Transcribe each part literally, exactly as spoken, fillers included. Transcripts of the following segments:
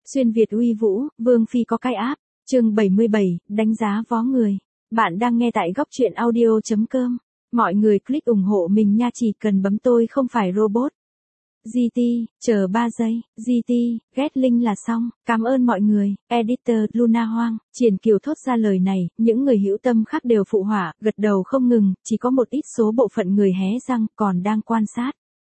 Xuyên Việt uy vũ, Vương Phi có cái áp, chương bảy mươi bảy, đánh giá vó người. Bạn đang nghe tại góc truyện audio chấm com. Mọi người click ủng hộ mình nha, chỉ cần bấm tôi không phải robot. giê tê, chờ ba giây, giê tê, ghét link là xong, cảm ơn mọi người, editor Luna Hoang. Triển Kiều thốt ra lời này, những người hữu tâm khác đều phụ họa, gật đầu không ngừng, chỉ có một ít số bộ phận người hé răng còn đang quan sát.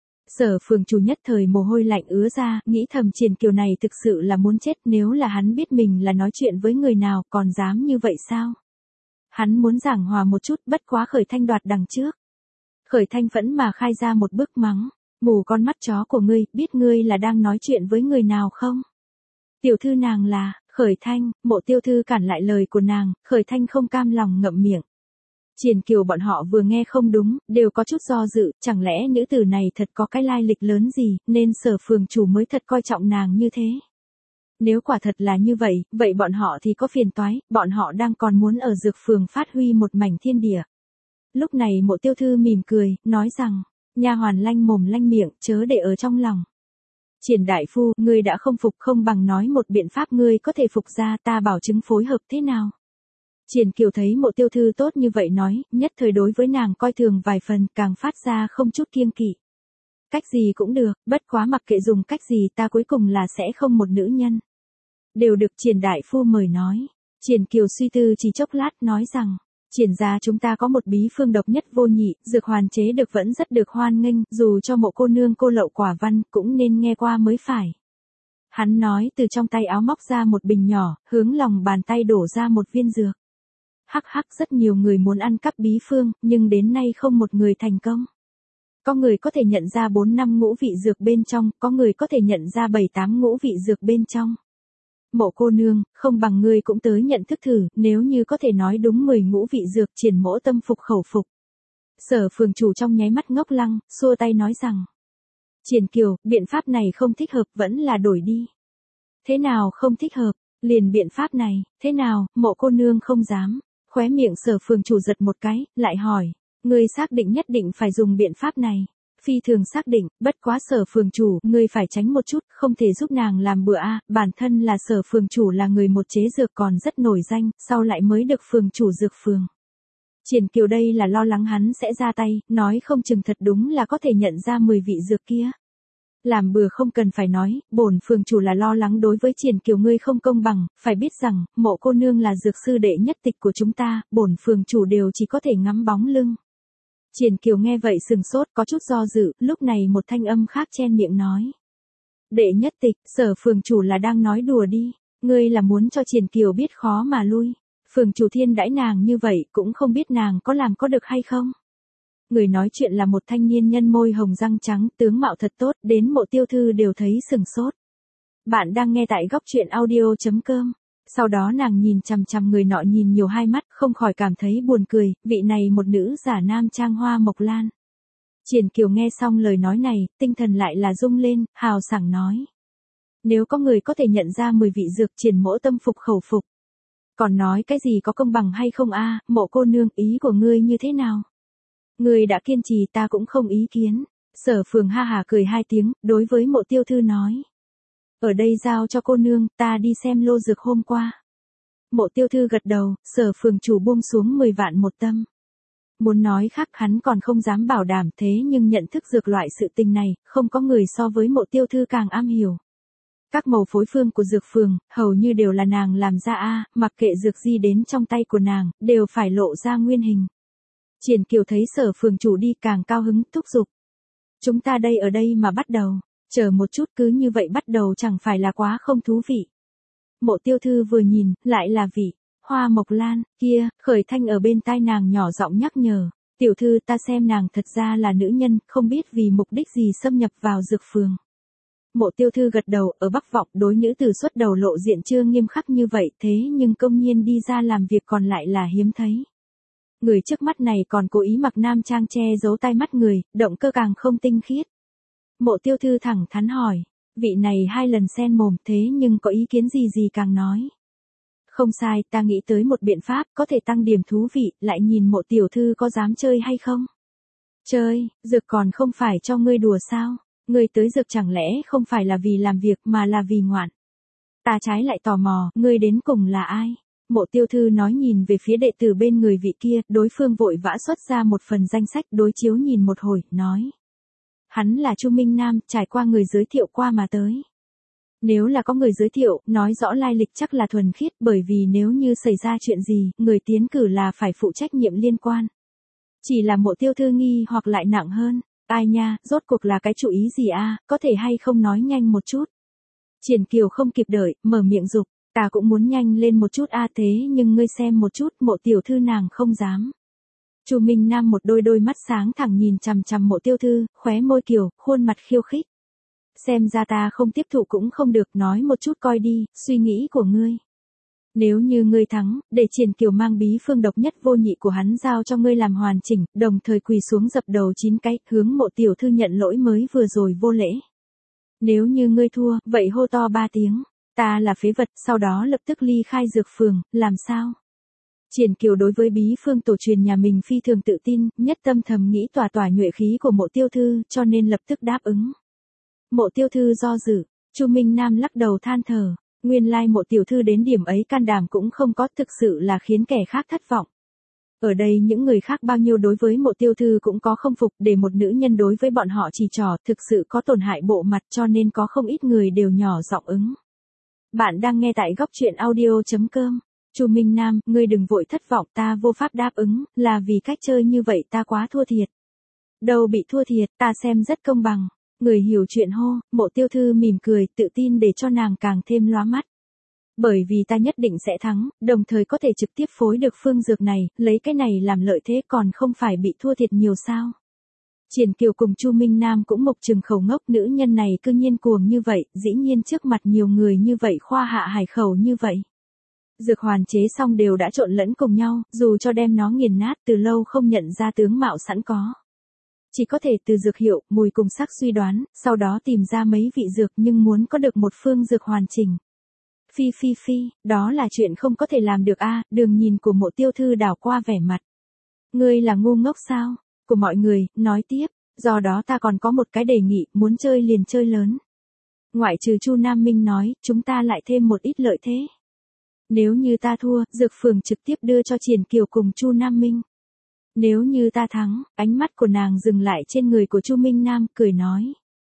Sở Phường Chủ nhất thời mồ hôi lạnh ứa ra, nghĩ thầm Triển Kiều này thực sự là muốn chết, nếu là hắn biết mình là nói chuyện với người nào còn dám như vậy sao? Hắn muốn giảng hòa một chút, bất quá Khởi Thanh đoạt đằng trước. Khởi Thanh phẫn mà khai ra một bức mắng, mù con mắt chó của ngươi, biết ngươi là đang nói chuyện với người nào không? Tiểu thư nàng là, Khởi Thanh, Mộ Tiêu Thư cản lại lời của nàng, Khởi Thanh không cam lòng ngậm miệng. Triển Kiều bọn họ vừa nghe không đúng, đều có chút do dự, chẳng lẽ nữ tử này thật có cái lai lịch lớn gì, nên Sở Phường Chủ mới thật coi trọng nàng như thế. Nếu quả thật là như vậy, vậy bọn họ thì có phiền toái, bọn họ đang còn muốn ở Dược Phường phát huy một mảnh thiên địa. Lúc này Mộ Tiêu Thư mỉm cười, nói rằng, nha hoàn lanh mồm lanh miệng, chớ để ở trong lòng. Triển đại phu, ngươi đã không phục, không bằng nói một biện pháp ngươi có thể phục ra, ta bảo chứng phối hợp thế nào. Triển Kiều thấy Mộ Tiêu Thư tốt như vậy nói, nhất thời đối với nàng coi thường vài phần, càng phát ra không chút kiêng kỵ. Cách gì cũng được, bất quá mặc kệ dùng cách gì, ta cuối cùng là sẽ không một nữ nhân. Đều được Triển đại phu mời nói. Triển Kiều suy tư chỉ chốc lát, nói rằng, Triển gia chúng ta có một bí phương độc nhất vô nhị, dược hoàn chế được vẫn rất được hoan nghênh, dù cho Mộ cô nương cô lậu quả văn, cũng nên nghe qua mới phải. Hắn nói, từ trong tay áo móc ra một bình nhỏ, hướng lòng bàn tay đổ ra một viên dược. Hắc hắc, rất nhiều người muốn ăn cắp bí phương, nhưng đến nay không một người thành công. Có người có thể nhận ra bốn năm ngũ vị dược bên trong, có người có thể nhận ra bảy tám ngũ vị dược bên trong. Mộ cô nương, không bằng ngươi cũng tới nhận thức thử, nếu như có thể nói đúng mười ngũ vị dược, Triển mỗ tâm phục khẩu phục. Sở Phường Chủ trong nháy mắt ngốc lăng, xua tay nói rằng, Triển Kiều, biện pháp này không thích hợp, vẫn là đổi đi. Thế nào không thích hợp, liền biện pháp này, thế nào, Mộ cô nương không dám. Khóe miệng Sở Phường Chủ giật một cái, lại hỏi, ngươi xác định nhất định phải dùng biện pháp này? Phi thường xác định, bất quá Sở Phường Chủ, ngươi phải tránh một chút, không thể giúp nàng làm bữa a, bản thân là Sở Phường Chủ là người một chế dược còn rất nổi danh, sau lại mới được Phường Chủ dược phường. Triển Kiều đây là lo lắng hắn sẽ ra tay, nói không chừng thật đúng là có thể nhận ra mười vị dược kia. Làm bừa không cần phải nói, bổn Phường Chủ là lo lắng đối với Triển Kiều ngươi không công bằng, phải biết rằng, Mộ cô nương là dược sư đệ nhất tịch của chúng ta, bổn Phường Chủ đều chỉ có thể ngắm bóng lưng. Triển Kiều nghe vậy sừng sốt, có chút do dự, lúc này một thanh âm khác chen miệng nói. Đệ nhất tịch, Sở Phường Chủ là đang nói đùa đi, ngươi là muốn cho Triển Kiều biết khó mà lui. Phường Chủ thiên đãi nàng như vậy, cũng không biết nàng có làm có được hay không. Người nói chuyện là một thanh niên nhân môi hồng răng trắng, tướng mạo thật tốt, đến Mộ Tiêu Thư đều thấy sừng sốt. Bạn đang nghe tại góc truyện audio chấm com. Sau đó nàng nhìn chằm chằm người nọ nhìn nhiều hai mắt, không khỏi cảm thấy buồn cười, vị này một nữ giả nam trang Hoa Mộc Lan. Triển Kiều nghe xong lời nói này, tinh thần lại là rung lên, hào sảng nói. Nếu có người có thể nhận ra mười vị dược, Triển mỗ tâm phục khẩu phục. Còn nói cái gì có công bằng hay không a, Mộ cô nương, ý của ngươi như thế nào? Ngươi đã kiên trì, ta cũng không ý kiến. Sở Phường ha hà cười hai tiếng, đối với Mộ Tiêu Thư nói. Ở đây giao cho cô nương, ta đi xem lô dược hôm qua. Mộ Tiêu Thư gật đầu, Sở Phường Chủ buông xuống mười vạn một tâm. Muốn nói khác hắn còn không dám bảo đảm, thế nhưng nhận thức dược loại sự tình này, không có người so với Mộ Tiêu Thư càng am hiểu. Các màu phối phương của dược phường, hầu như đều là nàng làm ra a, mặc kệ dược gì đến trong tay của nàng, đều phải lộ ra nguyên hình. Triển Kiều thấy Sở Phường Chủ đi càng cao hứng, thúc giục. Chúng ta đây ở đây mà bắt đầu, chờ một chút, cứ như vậy bắt đầu chẳng phải là quá không thú vị. Mộ Tiêu Thư vừa nhìn, lại là vị, Hoa Mộc Lan, kia, Khởi Thanh ở bên tai nàng nhỏ giọng nhắc nhở, tiểu thư ta xem nàng thật ra là nữ nhân, không biết vì mục đích gì xâm nhập vào dược phường. Mộ Tiêu Thư gật đầu, ở Bắc Vọng đối nữ tử xuất đầu lộ diện chưa nghiêm khắc như vậy, thế nhưng công nhiên đi ra làm việc còn lại là hiếm thấy. Người trước mắt này còn cố ý mặc nam trang che giấu tai mắt người, động cơ càng không tinh khiết. Mộ Tiêu Thư thẳng thắn hỏi, vị này hai lần xen mồm, thế nhưng có ý kiến gì gì càng nói. Không sai, ta nghĩ tới một biện pháp, có thể tăng điểm thú vị, lại nhìn Mộ tiểu thư có dám chơi hay không. Chơi, dược còn không phải cho ngươi đùa sao, ngươi tới dược chẳng lẽ không phải là vì làm việc mà là vì ngoạn. Ta trái lại tò mò, ngươi đến cùng là ai? Mộ Tiêu Thư nói nhìn về phía đệ tử bên người vị kia, đối phương vội vã xuất ra một phần danh sách đối chiếu nhìn một hồi, nói. Hắn là Chu Minh Nam, trải qua người giới thiệu qua mà tới. Nếu là có người giới thiệu, nói rõ lai lịch chắc là thuần khiết, bởi vì nếu như xảy ra chuyện gì, người tiến cử là phải phụ trách nhiệm liên quan. Chỉ là Mộ Tiêu Thư nghi hoặc lại nặng hơn, ai nha, rốt cuộc là cái chủ ý gì a, có thể hay không nói nhanh một chút. Triển Kiều không kịp đợi, mở miệng dục, ta cũng muốn nhanh lên một chút a thế nhưng ngươi xem một chút, Mộ tiểu thư nàng không dám. Chu Minh Nam một đôi đôi mắt sáng thẳng nhìn chằm chằm Mộ Tiêu Thư, khóe môi kiều, khuôn mặt khiêu khích. Xem ra ta không tiếp thụ cũng không được, nói một chút coi đi, suy nghĩ của ngươi. Nếu như ngươi thắng, để Triển Kiều mang bí phương độc nhất vô nhị của hắn giao cho ngươi làm hoàn chỉnh, đồng thời quỳ xuống dập đầu chín cái, hướng Mộ tiểu thư nhận lỗi mới vừa rồi vô lễ. Nếu như ngươi thua, vậy hô to ba tiếng, ta là phế vật, sau đó lập tức ly khai dược phường, làm sao? Triển Kiều đối với bí phương tổ truyền nhà mình phi thường tự tin, nhất tâm thầm nghĩ tỏa tỏa nhuệ khí của Mộ Tiêu Thư, cho nên lập tức đáp ứng. Mộ Tiêu Thư do dự, Chu Minh Nam lắc đầu than thở, nguyên lai Mộ tiểu thư đến điểm ấy can đảm cũng không có, thực sự là khiến kẻ khác thất vọng. Ở đây những người khác bao nhiêu đối với Mộ Tiêu Thư cũng có không phục, để một nữ nhân đối với bọn họ chỉ trỏ, thực sự có tổn hại bộ mặt, cho nên có không ít người đều nhỏ giọng ứng. Bạn đang nghe tại góc truyện audio chấm com. Chu Minh Nam, ngươi đừng vội thất vọng, ta vô pháp đáp ứng, là vì cách chơi như vậy ta quá thua thiệt. Đâu bị thua thiệt, ta xem rất công bằng. Người hiểu chuyện hô, Mộ Tiêu Thư mỉm cười, tự tin để cho nàng càng thêm lóa mắt. Bởi vì ta nhất định sẽ thắng, đồng thời có thể trực tiếp phối được phương dược này, lấy cái này làm lợi thế còn không phải bị thua thiệt nhiều sao. Triển Kiều cùng Chu Minh Nam cũng mộc trừng khẩu ngốc, nữ nhân này cư nhiên cuồng như vậy, dĩ nhiên trước mặt nhiều người như vậy khoa hạ hải khẩu như vậy. Dược hoàn chế xong đều đã trộn lẫn cùng nhau, dù cho đem nó nghiền nát từ lâu không nhận ra tướng mạo sẵn có. Chỉ có thể từ dược hiệu, mùi cùng sắc suy đoán, sau đó tìm ra mấy vị dược nhưng muốn có được một phương dược hoàn chỉnh. Phi phi phi, đó là chuyện không có thể làm được a. Đường nhìn của Mộ Tiêu Thư đảo qua vẻ mặt. Ngươi là ngu ngốc sao? Của mọi người, nói tiếp, do đó ta còn có một cái đề nghị, muốn chơi liền chơi lớn. Ngoại trừ Chu Nam Minh nói, chúng ta lại thêm một ít lợi thế. Nếu như ta thua, dược phường trực tiếp đưa cho Triển Kiều cùng Chu Nam Minh. Nếu như ta thắng, ánh mắt của nàng dừng lại trên người của Chu Minh Nam, cười nói.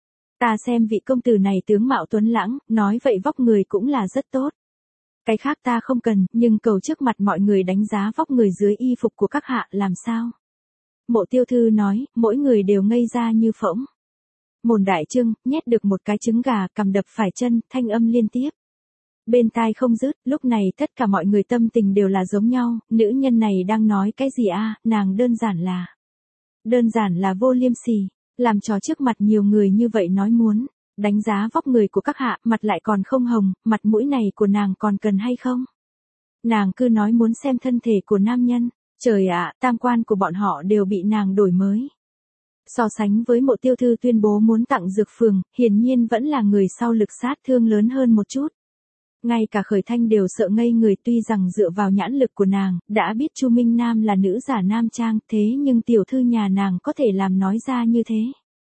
Ta xem vị công tử này tướng mạo tuấn lãng, nói vậy vóc người cũng là rất tốt. Cái khác ta không cần, nhưng cầu trước mặt mọi người đánh giá vóc người dưới y phục của các hạ làm sao? Mộ Tiêu Thư nói, mỗi người đều ngây ra như phỗng. Mồn đại trưng, nhét được một cái trứng gà, cầm đập phải chân, thanh âm liên tiếp. Bên tai không dứt, lúc này tất cả mọi người tâm tình đều là giống nhau, nữ nhân này đang nói cái gì a? Nàng đơn giản là. Đơn giản là vô liêm sỉ, làm trò trước mặt nhiều người như vậy nói muốn. Đánh giá vóc người của các hạ, mặt lại còn không hồng, mặt mũi này của nàng còn cần hay không? Nàng cứ nói muốn xem thân thể của nam nhân, trời ạ, tam quan của bọn họ đều bị nàng đổi mới. So sánh với Mộ Tiêu Thư tuyên bố muốn tặng dược phường, hiển nhiên vẫn là người sau lực sát thương lớn hơn một chút. Ngay cả Khởi Thanh đều sợ ngây người, tuy rằng dựa vào nhãn lực của nàng, đã biết Chu Minh Nam là nữ giả nam trang, thế nhưng tiểu thư nhà nàng có thể làm nói ra như thế.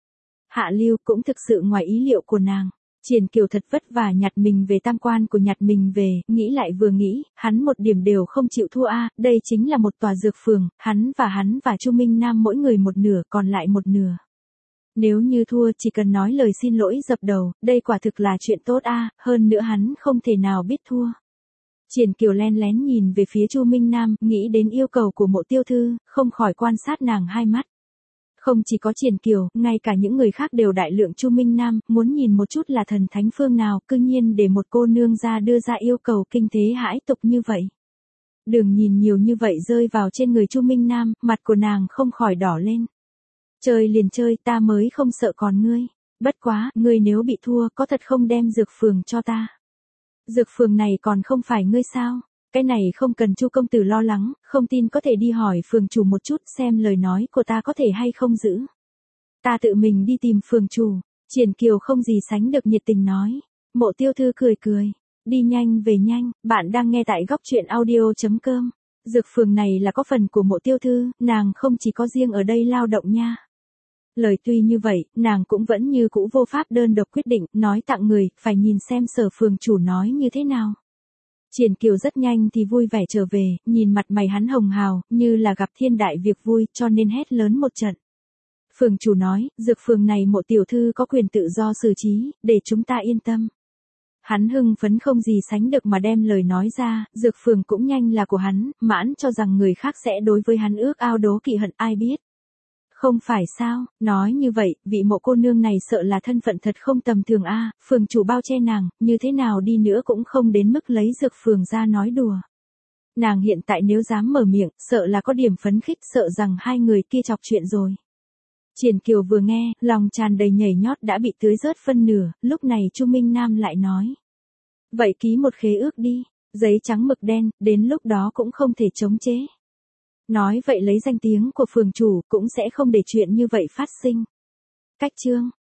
Hạ Lưu cũng thực sự ngoài ý liệu của nàng. Triển Kiều thật vất vả nhặt mình về tam quan của nhặt mình về, nghĩ lại vừa nghĩ, hắn một điểm đều không chịu thua a, đây chính là một tòa dược phường, hắn và hắn và Chu Minh Nam mỗi người một nửa, còn lại một nửa. Nếu như thua chỉ cần nói lời xin lỗi dập đầu, đây quả thực là chuyện tốt a, hơn nữa hắn không thể nào biết thua. Triển Kiều len lén nhìn về phía Chu Minh Nam, nghĩ đến yêu cầu của Mộ Tiêu Thư, không khỏi quan sát nàng hai mắt. Không chỉ có Triển Kiều, ngay cả những người khác đều đại lượng Chu Minh Nam, muốn nhìn một chút là thần thánh phương nào, cư nhiên để một cô nương ra đưa ra yêu cầu kinh thế hãi tục như vậy. Đường nhìn nhiều như vậy rơi vào trên người Chu Minh Nam, mặt của nàng không khỏi đỏ lên. Chơi liền chơi, ta mới không sợ còn ngươi. Bất quá, ngươi nếu bị thua, có thật không đem dược phường cho ta. Dược phường này còn không phải ngươi sao? Cái này không cần Chu công tử lo lắng, không tin có thể đi hỏi phường chủ một chút xem lời nói của ta có thể hay không giữ. Ta tự mình đi tìm phường chủ. Triển Kiều không gì sánh được nhiệt tình nói. Mộ Tiêu Thư cười cười. Đi nhanh về nhanh, bạn đang nghe tại góc truyện audio chấm com. Dược phường này là có phần của Mộ Tiêu Thư, nàng không chỉ có riêng ở đây lao động nha. Lời tuy như vậy, nàng cũng vẫn như cũ vô pháp đơn độc quyết định, nói tặng người, phải nhìn xem Sở phường chủ nói như thế nào. Triển Kiều rất nhanh thì vui vẻ trở về, nhìn mặt mày hắn hồng hào, như là gặp thiên đại việc vui, cho nên hét lớn một trận. Phường chủ nói, dược phường này Mộ tiểu thư có quyền tự do xử trí, để chúng ta yên tâm. Hắn hưng phấn không gì sánh được mà đem lời nói ra, dược phường cũng nhanh là của hắn, mãn cho rằng người khác sẽ đối với hắn ước ao đố kỵ hận ai biết. Không phải sao, nói như vậy, vị Mộ cô nương này sợ là thân phận thật không tầm thường a, phường chủ bao che nàng, như thế nào đi nữa cũng không đến mức lấy dược phường ra nói đùa. Nàng hiện tại nếu dám mở miệng, sợ là có điểm phấn khích, sợ rằng hai người kia chọc chuyện rồi. Triển Kiều vừa nghe, lòng tràn đầy nhảy nhót đã bị tưới rớt phân nửa, lúc này Chu Minh Nam lại nói. Vậy ký một khế ước đi, giấy trắng mực đen, đến lúc đó cũng không thể chống chế. Nói vậy lấy danh tiếng của phường chủ cũng sẽ không để chuyện như vậy phát sinh. Cách chương